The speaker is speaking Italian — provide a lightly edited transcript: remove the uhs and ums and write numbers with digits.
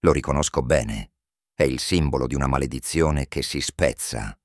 Lo riconosco bene. È il simbolo di una maledizione che si spezza